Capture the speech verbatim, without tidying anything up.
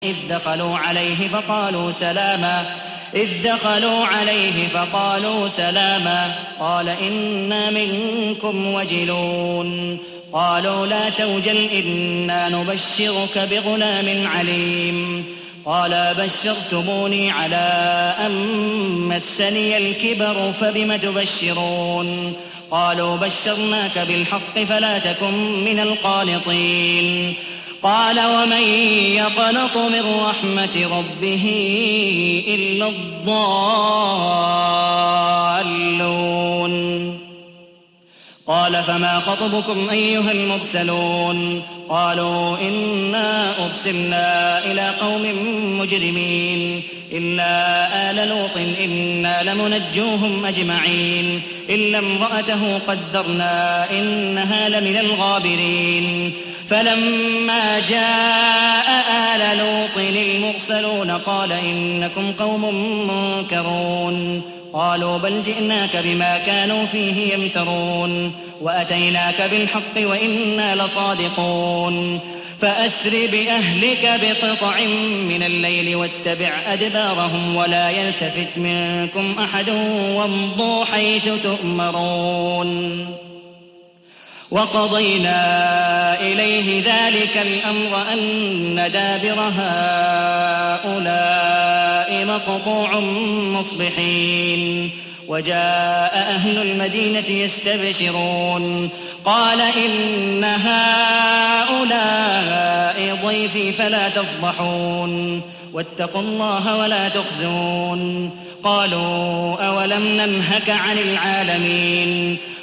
إذ دخلوا عليه فقالوا سلاما إذ دخلوا عليه فقالوا سلاما قال إنا منكم وجلون قالوا لا توجل إنا نبشرك بغلام عليم قال بشرتموني على أن مسني الكبر فبم تبشرون قالوا بشرناك بالحق فلا تكن من القانطين قال ومن يقنط من رحمة ربه إلا الضالون قال فما خطبكم أيها المرسلون قالوا إنا أرسلنا إلى قوم مجرمين إلا آل لوط إنا لمنجوهم أجمعين إلا امرأته قدرنا إنها لمن الغابرين فلما جاء آل لوط المرسلون قال إنكم قوم منكرون قالوا بل جئناك بما كانوا فيه يمترون وأتيناك بالحق وإنا لصادقون فأسر بأهلك بقطع من الليل واتبع أدبارهم ولا يلتفت منكم أحد وامضوا حيث تؤمرون وقضينا إليه ذلك الأمر أن دابر هؤلاء مقطوع مصبحين وجاء أهل المدينة يستبشرون قال إن هؤلاء ضيفي فلا تفضحون واتقوا الله ولا تخزون قالوا أولم ننهك عن العالمين